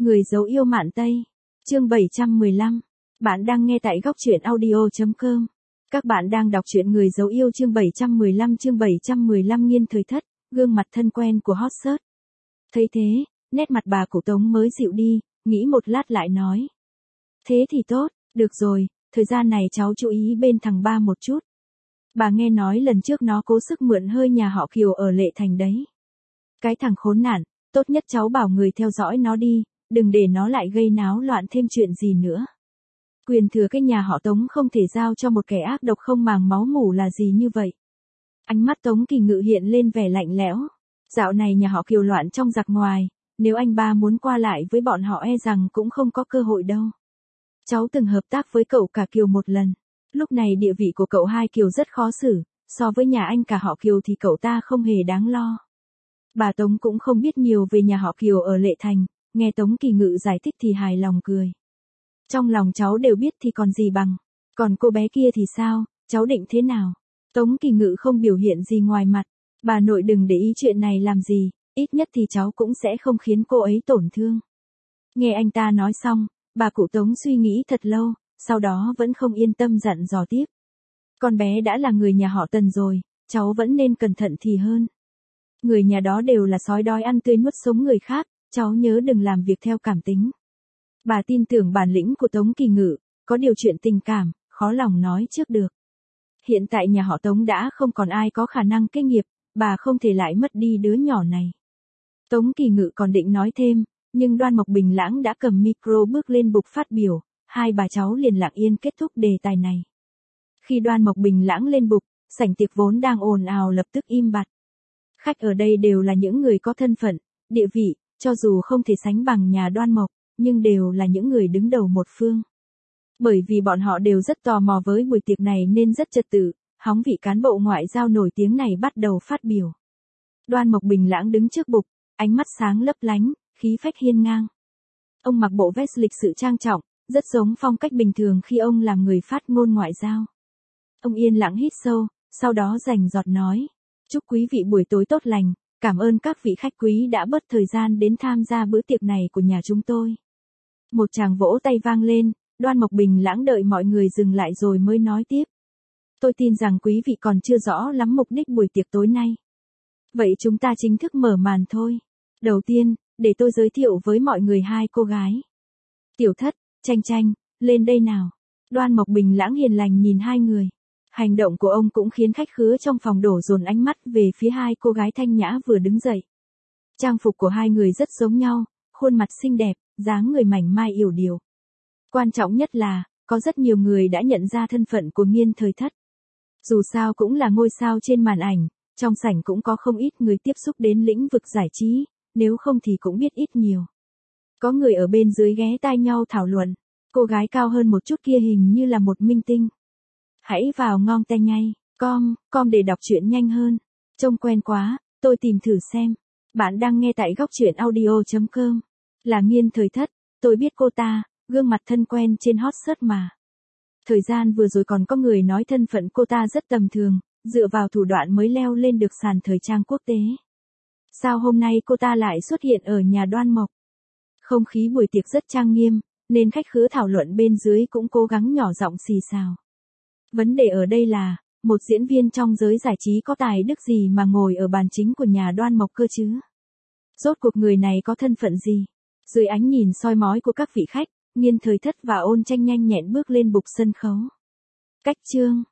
Người giấu yêu Mạn Tây. Chương 715. Bạn đang nghe tại góc truyện audio.com. Các bạn đang đọc truyện Người giấu yêu chương 715 Nghiên thời thất, gương mặt thân quen của hot search. Thấy thế, nét mặt bà cụ Tống mới dịu đi, nghĩ một lát lại nói. Thế thì tốt, được rồi, thời gian này cháu chú ý bên thằng ba một chút. Bà nghe nói lần trước nó cố sức mượn hơi nhà họ Kiều ở Lệ Thành đấy. Cái thằng khốn nạn, tốt nhất cháu bảo người theo dõi nó đi, đừng để nó lại gây náo loạn thêm chuyện gì nữa. Quyền thừa cái nhà họ Tống không thể giao cho một kẻ ác độc không màng máu mủ là gì như vậy. Ánh mắt Tống Kỳ Ngự hiện lên vẻ lạnh lẽo. Dạo này nhà họ Kiều loạn trong giặc ngoài, nếu anh ba muốn qua lại với bọn họ e rằng cũng không có cơ hội đâu. Cháu từng hợp tác với cậu cả Kiều một lần. Lúc này địa vị của cậu hai Kiều rất khó xử, so với nhà anh cả họ Kiều thì cậu ta không hề đáng lo. Bà Tống cũng không biết nhiều về nhà họ Kiều ở Lệ Thành, nghe Tống Kỳ Ngự giải thích thì hài lòng cười. Trong lòng cháu đều biết thì còn gì bằng. Còn cô bé kia thì sao, cháu định thế nào? Tống Kỳ Ngự không biểu hiện gì ngoài mặt. Bà nội đừng để ý chuyện này làm gì, ít nhất thì cháu cũng sẽ không khiến cô ấy tổn thương. Nghe anh ta nói xong, bà cụ Tống suy nghĩ thật lâu, sau đó vẫn không yên tâm dặn dò tiếp. Con bé đã là người nhà họ Tần rồi, cháu vẫn nên cẩn thận thì hơn. Người nhà đó đều là sói đói ăn tươi nuốt sống người khác, cháu nhớ đừng làm việc theo cảm tính. Bà tin tưởng bản lĩnh của Tống Kỳ Ngự, có điều chuyện tình cảm, khó lòng nói trước được. Hiện tại nhà họ Tống đã không còn ai có khả năng kế nghiệp, bà không thể lại mất đi đứa nhỏ này. Tống Kỳ Ngự còn định nói thêm, nhưng Đoan Mộc Bình Lãng đã cầm micro bước lên bục phát biểu, hai bà cháu liền lặng yên kết thúc đề tài này. Khi Đoan Mộc Bình Lãng lên bục, sảnh tiệc vốn đang ồn ào lập tức im bặt. Khách ở đây đều là những người có thân phận, địa vị, cho dù không thể sánh bằng nhà Đoan Mộc, nhưng đều là những người đứng đầu một phương. Bởi vì bọn họ đều rất tò mò với buổi tiệc này nên rất trật tự, hóng vị cán bộ ngoại giao nổi tiếng này bắt đầu phát biểu. Đoan Mộc Bình Lãng đứng trước bục, ánh mắt sáng lấp lánh, khí phách hiên ngang. Ông mặc bộ vest lịch sự trang trọng, rất giống phong cách bình thường khi ông làm người phát ngôn ngoại giao. Ông yên lặng hít sâu, sau đó rành giọt nói. Chúc quý vị buổi tối tốt lành, cảm ơn các vị khách quý đã bớt thời gian đến tham gia bữa tiệc này của nhà chúng tôi. Một tràng vỗ tay vang lên, Đoan Mộc Bình Lãng đợi mọi người dừng lại rồi mới nói tiếp. Tôi tin rằng quý vị còn chưa rõ lắm mục đích buổi tiệc tối nay. Vậy chúng ta chính thức mở màn thôi. Đầu tiên, để tôi giới thiệu với mọi người hai cô gái. Tiểu Thất, Tranh Tranh, lên đây nào. Đoan Mộc Bình Lãng hiền lành nhìn hai người. Hành động của ông cũng khiến khách khứa trong phòng đổ dồn ánh mắt về phía hai cô gái thanh nhã vừa đứng dậy. Trang phục của hai người rất giống nhau, khuôn mặt xinh đẹp, dáng người mảnh mai yểu điệu. Quan trọng nhất là, có rất nhiều người đã nhận ra thân phận của Nghiên Thời Thất. Dù sao cũng là ngôi sao trên màn ảnh, trong sảnh cũng có không ít người tiếp xúc đến lĩnh vực giải trí, nếu không thì cũng biết ít nhiều. Có người ở bên dưới ghé tai nhau thảo luận, cô gái cao hơn một chút kia hình như là một minh tinh. Hãy vào ngon tay ngay, com để đọc truyện nhanh hơn. Trông quen quá, tôi tìm thử xem. Bạn đang nghe tại góc truyện audio.com. Là Nghiên Thời Thất, tôi biết cô ta, gương mặt thân quen trên hot search mà. Thời gian vừa rồi còn có người nói thân phận cô ta rất tầm thường, dựa vào thủ đoạn mới leo lên được sàn thời trang quốc tế. Sao hôm nay cô ta lại xuất hiện ở nhà Đoan Mộc? Không khí buổi tiệc rất trang nghiêm, nên khách khứa thảo luận bên dưới cũng cố gắng nhỏ giọng xì xào. Vấn đề ở đây là, một diễn viên trong giới giải trí có tài đức gì mà ngồi ở bàn chính của nhà Đoan Mộc cơ chứ? Rốt cuộc người này có thân phận gì? Dưới ánh nhìn soi mói của các vị khách, Nghiên Thời Thất và Ôn Tranh nhanh nhẹn bước lên bục sân khấu. Cách chương